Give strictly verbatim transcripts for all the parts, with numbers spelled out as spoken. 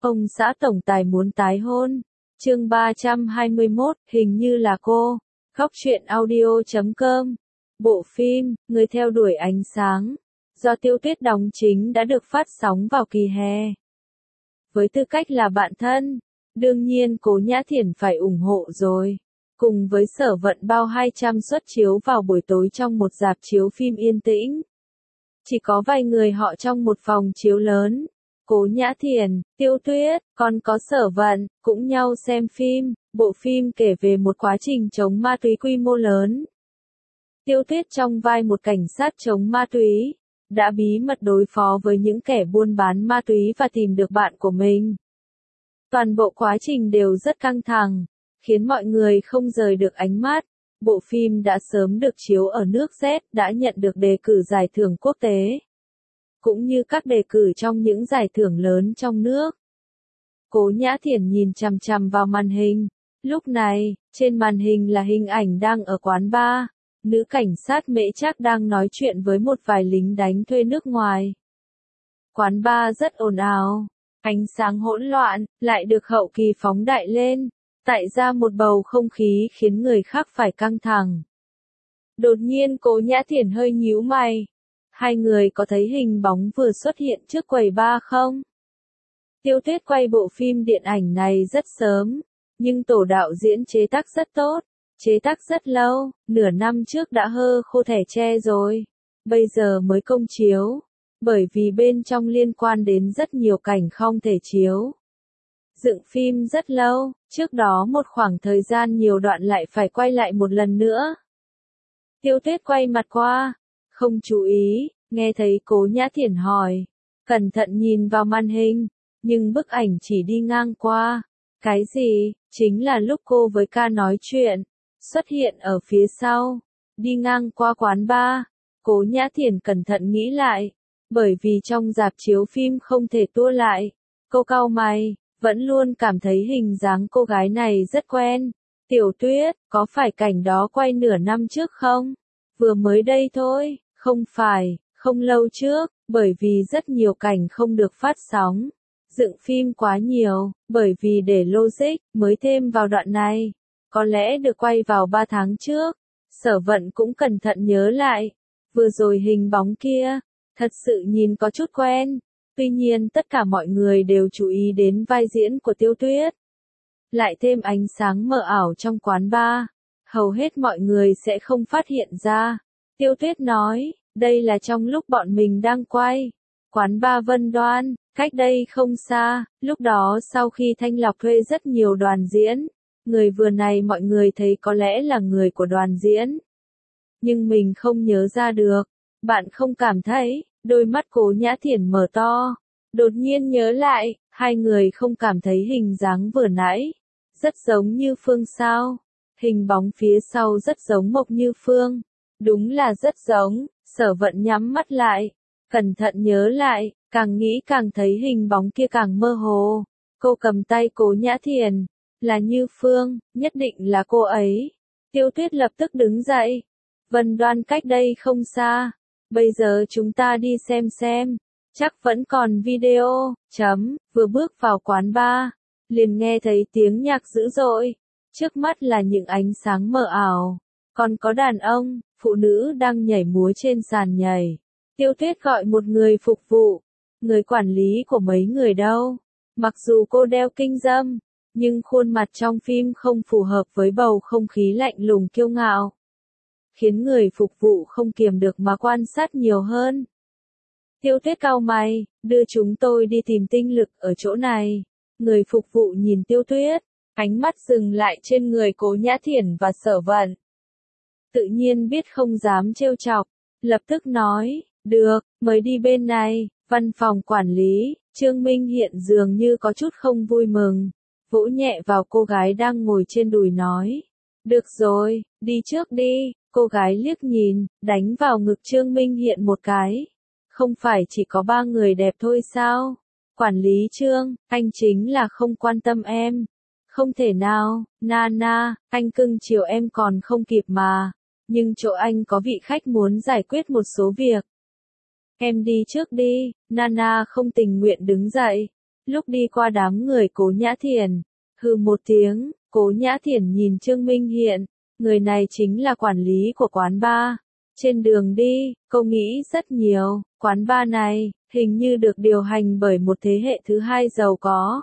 Ông xã tổng tài muốn tái hôn. Chương ba trăm hai mươi mốt, hình như là cô. Góc truyện audio chấm com. Bộ phim, Người theo đuổi ánh sáng, do Tiêu Tuyết đóng chính đã được phát sóng vào kỳ hè. Với tư cách là bạn thân, đương nhiên Cố Nhã Thiển phải ủng hộ rồi. Cùng với Sở Vận bao hai trăm suất chiếu vào buổi tối trong một rạp chiếu phim yên tĩnh. Chỉ có vài người họ trong một phòng chiếu lớn. Cố Nhã Thiển, Tiêu Tuyết, còn có Sở Vận, cũng nhau xem phim. Bộ phim kể về một quá trình chống ma túy quy mô lớn. Tiêu Tuyết trong vai một cảnh sát chống ma túy, đã bí mật đối phó với những kẻ buôn bán ma túy và tìm được bạn của mình. Toàn bộ quá trình đều rất căng thẳng, khiến mọi người không rời được ánh mắt. Bộ phim đã sớm được chiếu ở nước Z, đã nhận được đề cử giải thưởng quốc tế, cũng như các đề cử trong những giải thưởng lớn trong nước. Cố Nhã Thiển nhìn chằm chằm vào màn hình. Lúc này, trên màn hình là hình ảnh đang ở quán bar. Nữ cảnh sát Mễ Trác đang nói chuyện với một vài lính đánh thuê nước ngoài. Quán bar rất ồn ào, ánh sáng hỗn loạn, lại được hậu kỳ phóng đại lên, tạo ra một bầu không khí khiến người khác phải căng thẳng. Đột nhiên Cố Nhã Thiển hơi nhíu mày. Hai người có thấy hình bóng vừa xuất hiện trước quầy bar không? Tiêu Tuyết quay bộ phim điện ảnh này rất sớm, nhưng tổ đạo diễn chế tác rất tốt. Chế tác rất lâu, nửa năm trước đã hơ khô thẻ tre rồi. Bây giờ mới công chiếu. Bởi vì bên trong liên quan đến rất nhiều cảnh không thể chiếu. Dựng phim rất lâu, trước đó một khoảng thời gian nhiều đoạn lại phải quay lại một lần nữa. Tiêu Tuyết quay mặt qua, không chú ý, nghe thấy Cố Nhã Thiển hỏi. Cẩn thận nhìn vào màn hình, nhưng bức ảnh chỉ đi ngang qua. Cái gì? Chính là lúc cô với ca nói chuyện. Xuất hiện ở phía sau, đi ngang qua quán bar. Cố Nhã Thiển cẩn thận nghĩ lại, bởi vì trong rạp chiếu phim không thể tua lại. Cô cau mày, vẫn luôn cảm thấy hình dáng cô gái này rất quen. Tiểu Tuyết, có phải cảnh đó quay nửa năm trước không? Vừa mới đây thôi, không phải, không lâu trước, bởi vì rất nhiều cảnh không được phát sóng. Dựng phim quá nhiều, bởi vì để logic, mới thêm vào đoạn này. Có lẽ được quay vào ba tháng trước. Sở Vận cũng cẩn thận nhớ lại. Vừa rồi hình bóng kia, thật sự nhìn có chút quen. Tuy nhiên tất cả mọi người đều chú ý đến vai diễn của Tiêu Tuyết. Lại thêm ánh sáng mờ ảo trong quán bar. Hầu hết mọi người sẽ không phát hiện ra. Tiêu Tuyết nói, đây là trong lúc bọn mình đang quay. Quán bar Vân Đoan, cách đây không xa. Lúc đó sau khi thanh lọc thuê rất nhiều đoàn diễn. Người vừa này mọi người thấy có lẽ là người của đoàn diễn. Nhưng mình không nhớ ra được. Bạn không cảm thấy? Đôi mắt Cố Nhã Thiển mở to. Đột nhiên nhớ lại, hai người không cảm thấy hình dáng vừa nãy. Rất giống Như Phương sao? Hình bóng phía sau rất giống Mộc Như Phương. Đúng là rất giống. Sở Vận nhắm mắt lại. Cẩn thận nhớ lại, càng nghĩ càng thấy hình bóng kia càng mơ hồ. Cô cầm tay Cố Nhã Thiển. Là Như Phương, nhất định là cô ấy. Tiêu Tuyết lập tức đứng dậy. Vân Đoan cách đây không xa. Bây giờ chúng ta đi xem xem. Chắc vẫn còn video. Chấm, vừa bước vào quán bar. Liền nghe thấy tiếng nhạc dữ dội. Trước mắt là những ánh sáng mờ ảo. Còn có đàn ông, phụ nữ đang nhảy múa trên sàn nhảy. Tiêu Tuyết gọi một người phục vụ. Người quản lý của mấy người đâu. Mặc dù cô đeo kinh dâm, nhưng khuôn mặt trong phim không phù hợp với bầu không khí lạnh lùng kiêu ngạo. Khiến người phục vụ không kiềm được mà quan sát nhiều hơn. Tiêu Tuyết cau mày, đưa chúng tôi đi tìm tinh lực ở chỗ này. Người phục vụ nhìn Tiêu Tuyết, ánh mắt dừng lại trên người Cố Nhã Thiển và Sở Vận. Tự nhiên biết không dám trêu chọc, lập tức nói, được, mời đi bên này. Văn phòng quản lý, Trương Minh Hiện dường như có chút không vui mừng. Vỗ nhẹ vào cô gái đang ngồi trên đùi nói. Được rồi, đi trước đi. Cô gái liếc nhìn, đánh vào ngực Trương Minh Hiện một cái. Không phải chỉ có ba người đẹp thôi sao? Quản lý Trương, anh chính là không quan tâm em. Không thể nào, Nana, anh cưng chiều em còn không kịp mà. Nhưng chỗ anh có vị khách muốn giải quyết một số việc. Em đi trước đi. Nana không tình nguyện đứng dậy. Lúc đi qua đám người Cố Nhã Thiển, hừ một tiếng, Cố Nhã Thiển nhìn Trương Minh Hiện, người này chính là quản lý của quán bar. Trên đường đi, cô nghĩ rất nhiều, quán bar này, hình như được điều hành bởi một thế hệ thứ hai giàu có.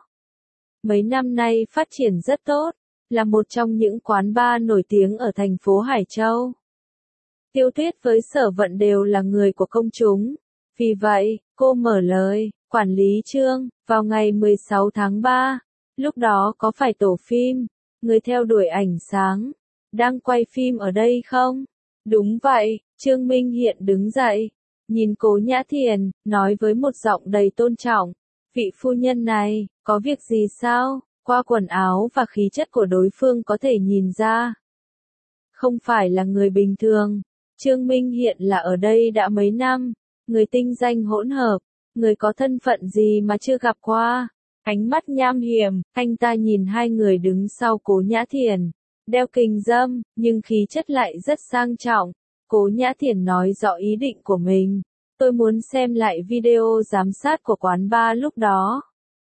Mấy năm nay phát triển rất tốt, là một trong những quán bar nổi tiếng ở thành phố Hải Châu. Tiêu Tuyết với Sở Vận đều là người của công chúng. Vì vậy, cô mở lời, quản lý Trương, vào ngày mười sáu tháng ba, lúc đó có phải tổ phim, người theo đuổi ánh sáng, đang quay phim ở đây không? Đúng vậy, Trương Minh Hiện đứng dậy, nhìn Cố Nhã Thiển, nói với một giọng đầy tôn trọng, vị phu nhân này, có việc gì sao? Qua quần áo và khí chất của đối phương có thể nhìn ra. Không phải là người bình thường. Trương Minh Hiện là ở đây đã mấy năm, người tinh danh hỗn hợp, người có thân phận gì mà chưa gặp qua. Ánh mắt nham hiểm, anh ta nhìn hai người đứng sau Cố Nhã Thiển, đeo kính râm, nhưng khí chất lại rất sang trọng. Cố Nhã Thiển nói rõ ý định của mình. Tôi muốn xem lại video giám sát của quán bar lúc đó.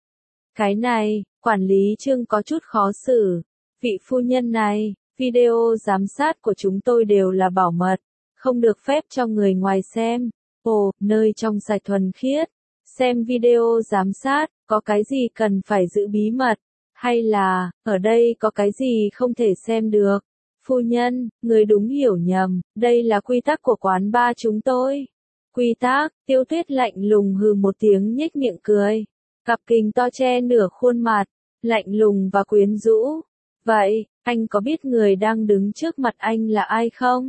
Cái này, quản lý Trương có chút khó xử. Vị phu nhân này, video giám sát của chúng tôi đều là bảo mật, không được phép cho người ngoài xem. Ồ, nơi trong sạch thuần khiết. Xem video giám sát, có cái gì cần phải giữ bí mật? Hay là, ở đây có cái gì không thể xem được? Phu nhân, người đúng hiểu nhầm, đây là quy tắc của quán bar chúng tôi. Quy tắc, Tiêu Tuyết lạnh lùng hừ một tiếng nhếch miệng cười. Cặp kính to che nửa khuôn mặt, lạnh lùng và quyến rũ. Vậy, anh có biết người đang đứng trước mặt anh là ai không?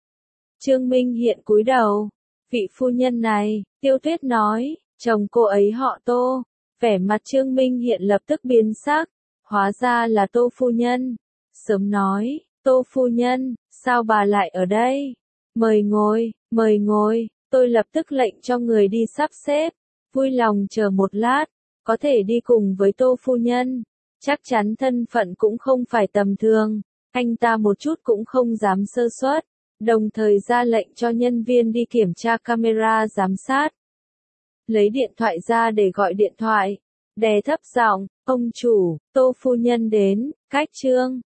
Trương Minh Hiện cúi đầu. Vị phu nhân này, Tiêu Tuyết nói, chồng cô ấy họ Tô. Vẻ mặt Trương Minh Hiện lập tức biến sắc. Hóa ra là Tô phu nhân. Sớm nói, Tô phu nhân, sao bà lại ở đây? Mời ngồi, mời ngồi, tôi lập tức lệnh cho người đi sắp xếp. Vui lòng chờ một lát, có thể đi cùng với Tô phu nhân. Chắc chắn thân phận cũng không phải tầm thường, anh ta một chút cũng không dám sơ suất, đồng thời ra lệnh cho nhân viên đi kiểm tra camera giám sát. Lấy điện thoại ra để gọi điện thoại, đè thấp giọng, ông chủ, Tô phu nhân đến, cách Trương.